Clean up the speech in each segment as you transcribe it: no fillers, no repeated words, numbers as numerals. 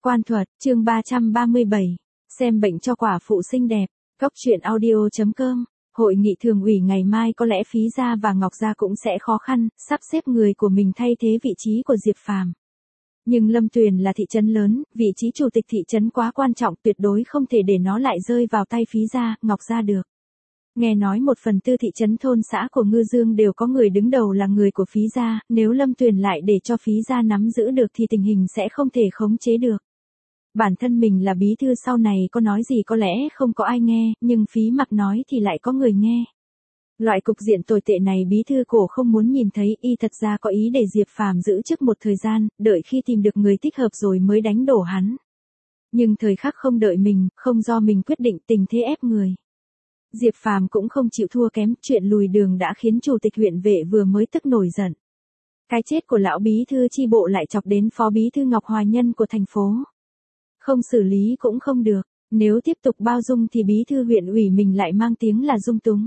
Quan thuật, chương 337. Xem bệnh cho quả phụ xinh đẹp. Góc truyện audio.com. Hội nghị thường ủy ngày mai có lẽ Phí Gia và Ngọc Gia cũng sẽ khó khăn, sắp xếp người của mình thay thế vị trí của Diệp Phàm. Nhưng Lâm Tuyền là thị trấn lớn, vị trí chủ tịch thị trấn quá quan trọng, tuyệt đối không thể để nó lại rơi vào tay Phí Gia, Ngọc Gia được. Nghe nói 1/4 thị trấn thôn xã của Ngư Dương đều có người đứng đầu là người của Phí Gia, nếu Lâm Tuyền lại để cho Phí Gia nắm giữ được thì tình hình sẽ không thể khống chế được. Bản thân mình là bí thư sau này có nói gì có lẽ không có ai nghe, nhưng Phí Mặc nói thì lại có người nghe. Loại cục diện tồi tệ này bí thư cổ không muốn nhìn thấy, y thật ra có ý để Diệp Phàm giữ chức một thời gian, đợi khi tìm được người thích hợp rồi mới đánh đổ hắn. Nhưng thời khắc không đợi mình, không do mình quyết định, tình thế ép người. Diệp Phàm cũng không chịu thua kém, chuyện lùi đường đã khiến chủ tịch huyện Vệ vừa mới tức nổi giận. Cái chết của lão bí thư chi bộ lại chọc đến phó bí thư Ngọc Hòa Nhân của thành phố. Không xử lý cũng không được, nếu tiếp tục bao dung thì bí thư huyện ủy mình lại mang tiếng là dung túng.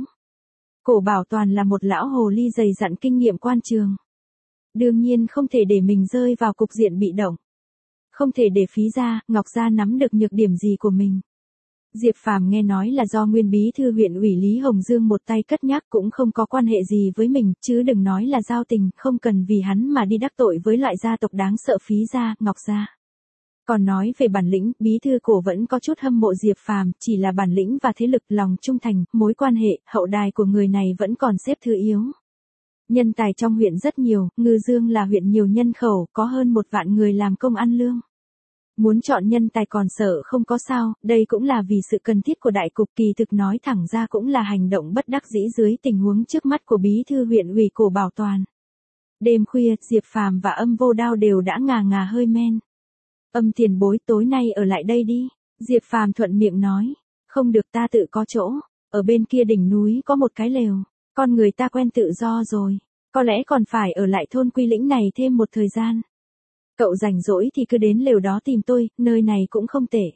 Cổ Bảo Toàn là một lão hồ ly dày dặn kinh nghiệm quan trường. Đương nhiên không thể để mình rơi vào cục diện bị động. Không thể để Phí Gia, Ngọc Gia nắm được nhược điểm gì của mình. Diệp Phàm nghe nói là do nguyên bí thư huyện ủy Lý Hồng Dương một tay cất nhắc, cũng không có quan hệ gì với mình, chứ đừng nói là giao tình, không cần vì hắn mà đi đắc tội với loại gia tộc đáng sợ Phí Gia, Ngọc Gia. Còn nói về bản lĩnh, bí thư cổ vẫn có chút hâm mộ Diệp Phàm, chỉ là bản lĩnh và thế lực, lòng trung thành, mối quan hệ, hậu đài của người này vẫn còn xếp thứ yếu. Nhân tài trong huyện rất nhiều, Ngư Dương là huyện nhiều nhân khẩu, có hơn 1 vạn người làm công ăn lương. Muốn chọn nhân tài còn sợ không có sao, đây cũng là vì sự cần thiết của đại cục, kỳ thực nói thẳng ra cũng là hành động bất đắc dĩ dưới tình huống trước mắt của bí thư huyện ủy Cổ Bảo Toàn. Đêm khuya, Diệp Phàm và Âm Vô Đao đều đã ngà ngà hơi men. Âm tiền bối, tối nay ở lại đây đi. Diệp Phàm thuận miệng nói. Không được, ta tự có chỗ. Ở bên kia đỉnh núi có một cái lều. Con người ta quen tự do rồi. Có lẽ còn phải ở lại thôn Quy Lĩnh này thêm một thời gian. Cậu rảnh rỗi thì cứ đến lều đó tìm tôi, nơi này cũng không tệ.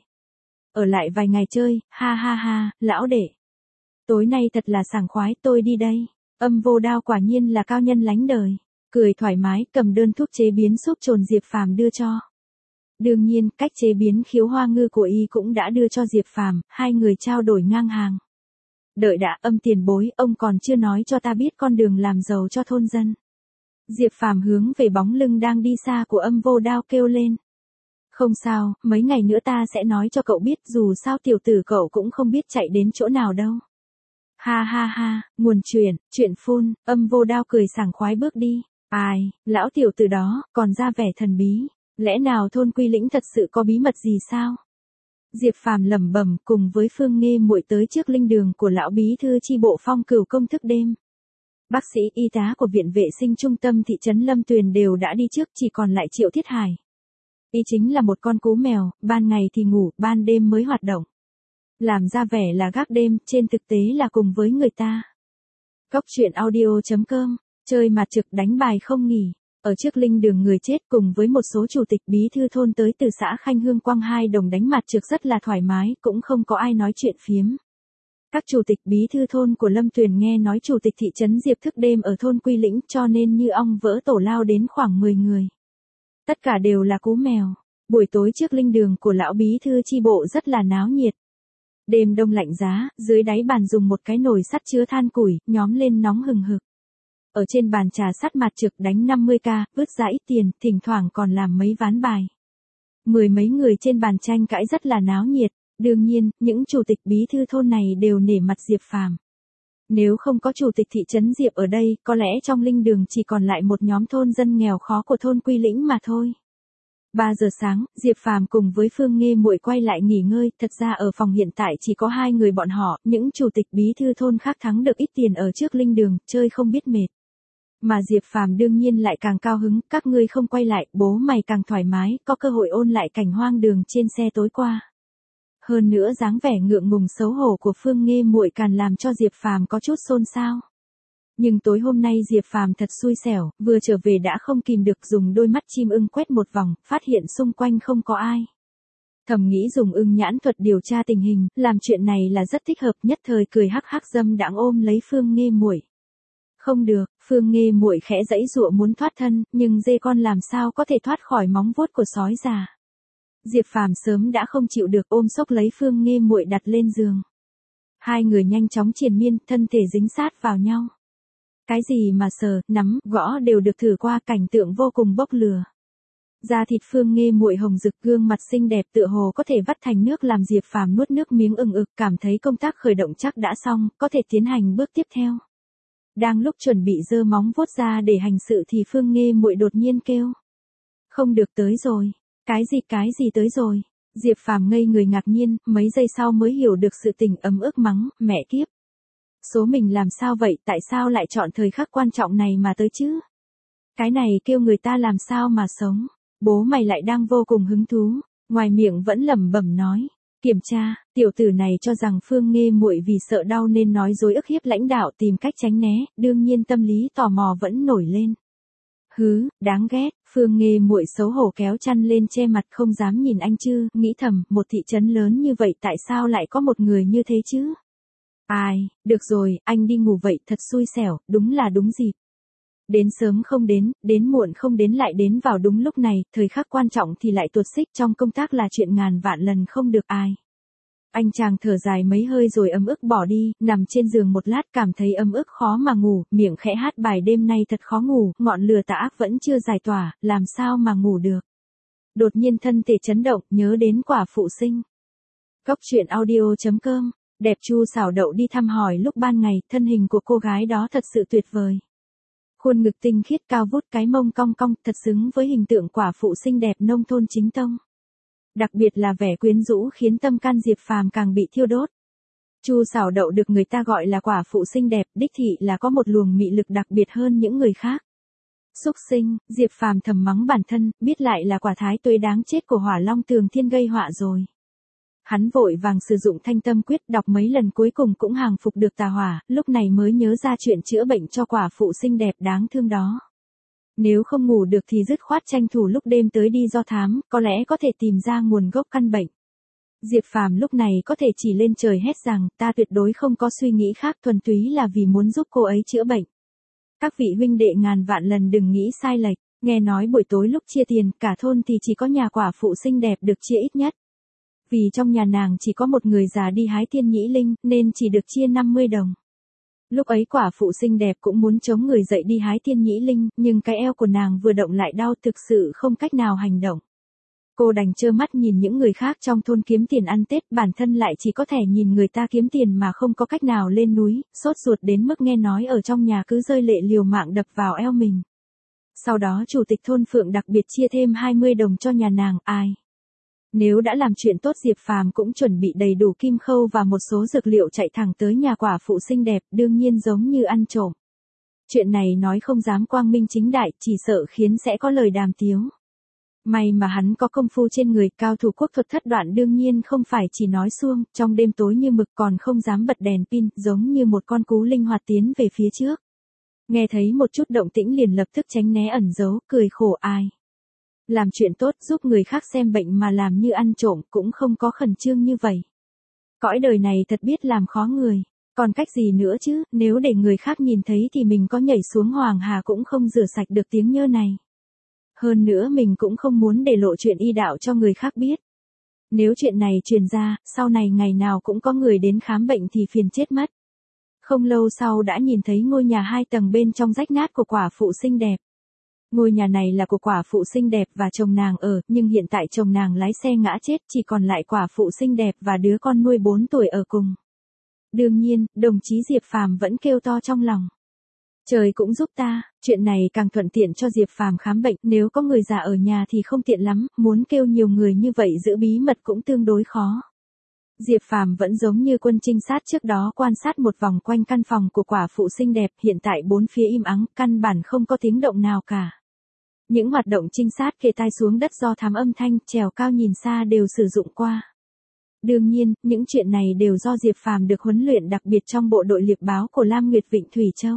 Ở lại vài ngày chơi, ha ha ha, lão đệ. Tối nay thật là sảng khoái, tôi đi đây. Âm Vô Đao quả nhiên là cao nhân lánh đời. Cười thoải mái, cầm đơn thuốc chế biến súp trồn Diệp Phàm đưa cho. Đương nhiên, cách chế biến khiếu hoa ngư của y cũng đã đưa cho Diệp Phàm, hai người trao đổi ngang hàng. Đợi đã, Âm tiền bối, ông còn chưa nói cho ta biết con đường làm giàu cho thôn dân. Diệp Phàm hướng về bóng lưng đang đi xa của Âm Vô Đao kêu lên. Không sao, mấy ngày nữa ta sẽ nói cho cậu biết, dù sao tiểu tử cậu cũng không biết chạy đến chỗ nào đâu. Ha ha ha, nguồn chuyện phun, Âm Vô Đao cười sảng khoái bước đi. Ai, lão tiểu tử đó, còn ra vẻ thần bí. Lẽ nào thôn Quy Lĩnh thật sự có bí mật gì sao? Diệp Phàm lẩm bẩm, cùng với Phương Nghê muội tới trước linh đường của lão bí thư chi bộ Phong Cửu công thức đêm. Bác sĩ y tá của viện vệ sinh trung tâm thị trấn Lâm Tuyền đều đã đi trước, chỉ còn lại Triệu Thiết Hải. Y chính là một con cú mèo, ban ngày thì ngủ, ban đêm mới hoạt động. Làm ra vẻ là gác đêm, trên thực tế là cùng với người ta. Góc truyện audio.com, chơi mặt trực đánh bài không nghỉ. Ở trước linh đường người chết cùng với một số chủ tịch bí thư thôn tới từ xã Khanh Hương Quang Hai Đồng đánh mặt trược rất là thoải mái, cũng không có ai nói chuyện phiếm. Các chủ tịch bí thư thôn của Lâm Tuyền nghe nói chủ tịch thị trấn Diệp thức đêm ở thôn Quy Lĩnh, cho nên như ong vỡ tổ lao đến khoảng 10 người. Tất cả đều là cú mèo. Buổi tối trước linh đường của lão bí thư chi bộ rất là náo nhiệt. Đêm đông lạnh giá, dưới đáy bàn dùng một cái nồi sắt chứa than củi, nhóm lên nóng hừng hực. Ở trên bàn trà sắt mặt trực đánh 50k, vứt ra ít tiền, thỉnh thoảng còn làm mấy ván bài. 10 mấy người trên bàn tranh cãi rất là náo nhiệt. Đương nhiên, những chủ tịch bí thư thôn này đều nể mặt Diệp Phàm. Nếu không có chủ tịch thị trấn Diệp ở đây, có lẽ trong linh đường chỉ còn lại một nhóm thôn dân nghèo khó của thôn Quy Lĩnh mà thôi. 3 giờ sáng, Diệp Phàm cùng với Phương Nghê muội quay lại nghỉ ngơi, thật ra ở phòng hiện tại chỉ có 2 người bọn họ, những chủ tịch bí thư thôn khác thắng được ít tiền ở trước linh đường, chơi không biết mệt. Mà Diệp Phàm đương nhiên lại càng cao hứng, các ngươi không quay lại, bố mày càng thoải mái, có cơ hội ôn lại cảnh hoang đường trên xe tối qua. Hơn nữa dáng vẻ ngượng ngùng xấu hổ của Phương Nghê muội càng làm cho Diệp Phàm có chút xôn xao. Nhưng tối hôm nay Diệp Phàm thật xui xẻo, vừa trở về đã không kìm được dùng đôi mắt chim ưng quét một vòng, phát hiện xung quanh không có ai. Thầm nghĩ dùng ưng nhãn thuật điều tra tình hình, làm chuyện này là rất thích hợp, nhất thời cười hắc hắc dâm đãng ôm lấy Phương Nghê muội. Không được, Phương Nghê muội khẽ giãy giụa muốn thoát thân, nhưng dê con làm sao có thể thoát khỏi móng vuốt của sói già. Diệp Phàm sớm đã không chịu được ôm xốc lấy Phương Nghê Muội đặt lên giường. Hai người nhanh chóng triền miên, thân thể dính sát vào nhau. Cái gì mà sờ, nắm, gõ đều được thử qua, cảnh tượng vô cùng bốc lửa. Da thịt Phương Nghê Muội hồng rực, gương mặt xinh đẹp tựa hồ có thể vắt thành nước, làm Diệp Phàm nuốt nước miếng ừng ực, cảm thấy công tác khởi động chắc đã xong, có thể tiến hành bước tiếp theo. Đang lúc chuẩn bị giơ móng vuốt ra để hành sự thì Phương Nghê Muội đột nhiên kêu. Không được, tới rồi. Cái gì tới rồi? Diệp Phàm ngây người ngạc nhiên, mấy giây sau mới hiểu được sự tình, ấm ức mắng, mẹ kiếp. Số mình làm sao vậy, tại sao lại chọn thời khắc quan trọng này mà tới chứ? Cái này kêu người ta làm sao mà sống? Bố mày lại đang vô cùng hứng thú, ngoài miệng vẫn lẩm bẩm nói. Kiểm tra, tiểu tử này cho rằng Phương Nghê Muội vì sợ đau nên nói dối ức hiếp lãnh đạo, tìm cách tránh né, đương nhiên tâm lý tò mò vẫn nổi lên. Hứ, đáng ghét, Phương Nghê Muội xấu hổ kéo chăn lên che mặt, không dám nhìn anh chứ, nghĩ thầm, một thị trấn lớn như vậy tại sao lại có một người như thế chứ? Ai, được rồi, anh đi ngủ vậy, thật xui xẻo, đúng là đúng dịp. Đến sớm không đến muộn không đến, lại đến vào đúng lúc này, thời khắc quan trọng thì lại tuột xích, trong công tác là chuyện ngàn vạn lần không được ai. Anh chàng thở dài mấy hơi rồi ấm ức bỏ đi, nằm trên giường một lát cảm thấy ấm ức khó mà ngủ, miệng khẽ hát bài đêm nay thật khó ngủ, ngọn lửa tà ác vẫn chưa giải tỏa, làm sao mà ngủ được. Đột nhiên thân thể chấn động, nhớ đến quả phụ sinh. Cốc truyện audio.com, đẹp Chu xảo đậu đi thăm hỏi lúc ban ngày, thân hình của cô gái đó thật sự tuyệt vời. Khuôn ngực tinh khiết cao vút, cái mông cong cong, thật xứng với hình tượng quả phụ xinh đẹp nông thôn chính tông. Đặc biệt là vẻ quyến rũ khiến tâm can Diệp Phàm càng bị thiêu đốt. Chu xảo đậu được người ta gọi là quả phụ xinh đẹp, đích thị là có một luồng mị lực đặc biệt hơn những người khác. Xúc sinh, Diệp Phàm thầm mắng bản thân, biết lại là quả thái tuế đáng chết của Hỏa Long Tường Thiên gây họa rồi. Hắn vội vàng sử dụng Thanh Tâm Quyết, đọc mấy lần cuối cùng cũng hàng phục được tà hỏa, lúc này mới nhớ ra chuyện chữa bệnh cho quả phụ xinh đẹp đáng thương đó. Nếu không ngủ được thì dứt khoát tranh thủ lúc đêm tới đi do thám, có lẽ có thể tìm ra nguồn gốc căn bệnh. Diệp Phàm lúc này có thể chỉ lên trời hét rằng, ta tuyệt đối không có suy nghĩ khác, thuần túy là vì muốn giúp cô ấy chữa bệnh. Các vị huynh đệ ngàn vạn lần đừng nghĩ sai lệch, nghe nói buổi tối lúc chia tiền, cả thôn thì chỉ có nhà quả phụ xinh đẹp được chia ít nhất. Vì trong nhà nàng chỉ có một người già đi hái thiên nhĩ linh, nên chỉ được chia 50 đồng. Lúc ấy quả phụ xinh đẹp cũng muốn chống người dậy đi hái thiên nhĩ linh, nhưng cái eo của nàng vừa động lại đau, thực sự không cách nào hành động. Cô đành trơ mắt nhìn những người khác trong thôn kiếm tiền ăn Tết, bản thân lại chỉ có thể nhìn người ta kiếm tiền mà không có cách nào lên núi, sốt ruột đến mức nghe nói ở trong nhà cứ rơi lệ liều mạng đập vào eo mình. Sau đó chủ tịch thôn Phượng đặc biệt chia thêm 20 đồng cho nhà nàng, ai. Nếu đã làm chuyện tốt, Diệp Phàm cũng chuẩn bị đầy đủ kim khâu và một số dược liệu, chạy thẳng tới nhà quả phụ xinh đẹp, đương nhiên giống như ăn trộm. Chuyện này nói không dám quang minh chính đại, chỉ sợ khiến sẽ có lời đàm tiếu. May mà hắn có công phu trên người, cao thủ quốc thuật thất đoạn, đương nhiên không phải chỉ nói suông, trong đêm tối như mực còn không dám bật đèn pin, giống như một con cú linh hoạt tiến về phía trước. Nghe thấy một chút động tĩnh liền lập tức tránh né ẩn giấu, cười khổ ai. Làm chuyện tốt giúp người khác xem bệnh mà làm như ăn trộm cũng không có khẩn trương như vậy. Cõi đời này thật biết làm khó người. Còn cách gì nữa chứ, nếu để người khác nhìn thấy thì mình có nhảy xuống Hoàng Hà cũng không rửa sạch được tiếng nhơ này. Hơn nữa mình cũng không muốn để lộ chuyện y đạo cho người khác biết. Nếu chuyện này truyền ra, sau này ngày nào cũng có người đến khám bệnh thì phiền chết mất. Không lâu sau đã nhìn thấy ngôi nhà 2 tầng bên trong rách nát của quả phụ xinh đẹp. Ngôi nhà này là của quả phụ xinh đẹp và chồng nàng ở, nhưng hiện tại chồng nàng lái xe ngã chết, chỉ còn lại quả phụ xinh đẹp và đứa con nuôi 4 tuổi ở cùng. Đương nhiên, đồng chí Diệp Phàm vẫn kêu to trong lòng. Trời cũng giúp ta, chuyện này càng thuận tiện cho Diệp Phàm khám bệnh, nếu có người già ở nhà thì không tiện lắm, muốn kêu nhiều người như vậy giữ bí mật cũng tương đối khó. Diệp Phàm vẫn giống như quân trinh sát trước đó, quan sát một vòng quanh căn phòng của quả phụ xinh đẹp, hiện tại bốn phía im ắng, căn bản không có tiếng động nào cả. Những hoạt động trinh sát kề tai xuống đất do thám âm thanh, trèo cao nhìn xa đều sử dụng qua. Đương nhiên, những chuyện này đều do Diệp Phàm được huấn luyện đặc biệt trong bộ đội liệp báo của Lam Nguyệt Vịnh Thủy Châu.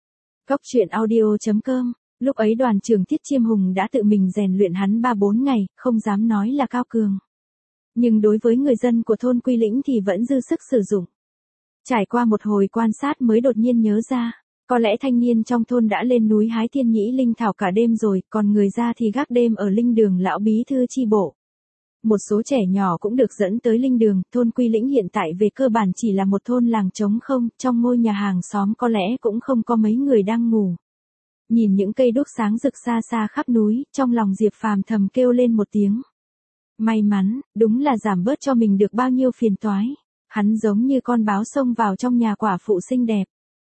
Cốc truyện audio.com, lúc ấy đoàn trưởng Thiết Chiêm Hùng đã tự mình rèn luyện hắn 3-4 ngày, không dám nói là cao cường. Nhưng đối với người dân của thôn Quy Lĩnh thì vẫn dư sức sử dụng. Trải qua một hồi quan sát mới đột nhiên nhớ ra, có lẽ thanh niên trong thôn đã lên núi hái thiên nhĩ linh thảo cả đêm rồi, còn người ra thì gác đêm ở linh đường lão bí thư chi bộ. Một số trẻ nhỏ cũng được dẫn tới linh đường, thôn Quy Lĩnh hiện tại về cơ bản chỉ là một thôn làng trống không, trong ngôi nhà hàng xóm có lẽ cũng không có mấy người đang ngủ. Nhìn những cây đuốc sáng rực xa xa khắp núi, trong lòng Diệp Phàm thầm kêu lên một tiếng. May mắn, đúng là giảm bớt cho mình được bao nhiêu phiền toái. Hắn giống như con báo xông vào trong nhà quả phụ xinh đẹp.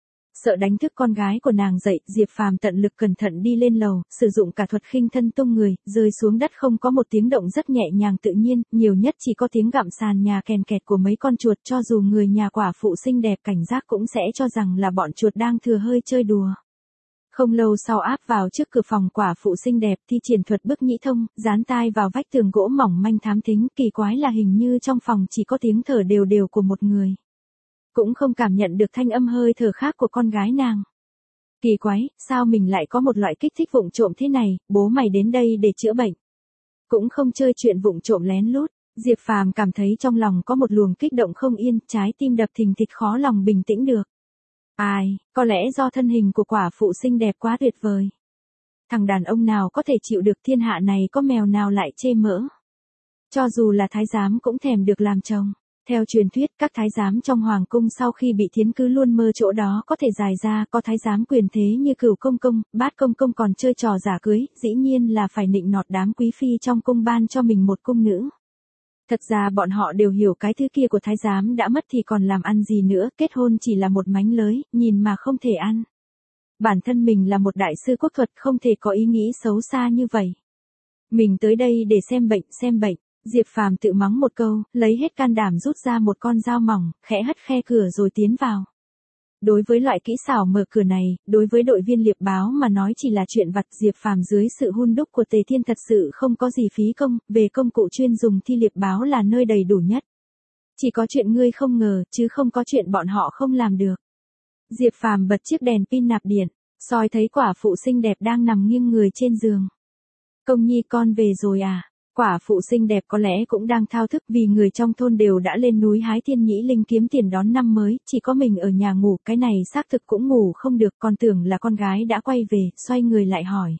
Sợ đánh thức con gái của nàng dậy, Diệp Phàm tận lực cẩn thận đi lên lầu, sử dụng cả thuật khinh thân tung người, rơi xuống đất không có một tiếng động, rất nhẹ nhàng tự nhiên, nhiều nhất chỉ có tiếng gặm sàn nhà kèn kẹt của mấy con chuột, cho dù người nhà quả phụ xinh đẹp cảnh giác cũng sẽ cho rằng là bọn chuột đang thừa hơi chơi đùa. Không lâu sau áp vào trước cửa phòng quả phụ xinh đẹp, thi triển thuật bức nhĩ thông, dán tai vào vách tường gỗ mỏng manh thám thính, kỳ quái là hình như trong phòng chỉ có tiếng thở đều đều của một người. Cũng không cảm nhận được thanh âm hơi thở khác của con gái nàng. Kỳ quái, sao mình lại có một loại kích thích vụng trộm thế này, bố mày đến đây để chữa bệnh. Cũng không chơi chuyện vụng trộm lén lút, Diệp Phàm cảm thấy trong lòng có một luồng kích động không yên, trái tim đập thình thịch khó lòng bình tĩnh được. Ai, có lẽ do thân hình của quả phụ xinh đẹp quá tuyệt vời. Thằng đàn ông nào có thể chịu được, thiên hạ này có mèo nào lại chê mỡ. Cho dù là thái giám cũng thèm được làm chồng. Theo truyền thuyết, các thái giám trong hoàng cung sau khi bị thiến cứ luôn mơ chỗ đó có thể dài ra, có thái giám quyền thế như Cửu công công, Bát công công còn chơi trò giả cưới, dĩ nhiên là phải nịnh nọt đám quý phi trong cung ban cho mình một cung nữ. Thật ra bọn họ đều hiểu cái thứ kia của thái giám đã mất thì còn làm ăn gì nữa, kết hôn chỉ là một mánh lới, nhìn mà không thể ăn. Bản thân mình là một đại sư quốc thuật, không thể có ý nghĩ xấu xa như vậy. Mình tới đây để xem bệnh. Diệp Phàm tự mắng một câu, lấy hết can đảm rút ra một con dao mỏng, khẽ hất khe cửa rồi tiến vào. Đối với loại kỹ xảo mở cửa này, đối với đội viên liệp báo mà nói chỉ là chuyện vặt, Diệp Phàm dưới sự hun đúc của Tề Thiên thật sự không có gì phí công, về công cụ chuyên dùng thì liệp báo là nơi đầy đủ nhất. Chỉ có chuyện ngươi không ngờ, chứ không có chuyện bọn họ không làm được. Diệp Phàm bật chiếc đèn pin nạp điện, soi thấy quả phụ xinh đẹp đang nằm nghiêng người trên giường. Công nhi con về rồi à? Quả phụ xinh đẹp có lẽ cũng đang thao thức vì người trong thôn đều đã lên núi hái thiên nhĩ linh kiếm tiền đón năm mới, chỉ có mình ở nhà ngủ, cái này xác thực cũng ngủ không được, còn tưởng là con gái đã quay về, xoay người lại hỏi.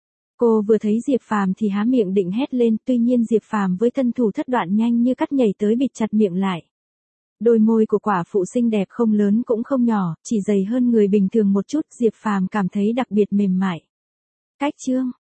Cô vừa thấy Diệp Phàm thì há miệng định hét lên, tuy nhiên Diệp Phàm với thân thủ thất đoạn nhanh như cắt nhảy tới bịt chặt miệng lại. Đôi môi của quả phụ xinh đẹp không lớn cũng không nhỏ, chỉ dày hơn người bình thường một chút, Diệp Phàm cảm thấy đặc biệt mềm mại. Cách chương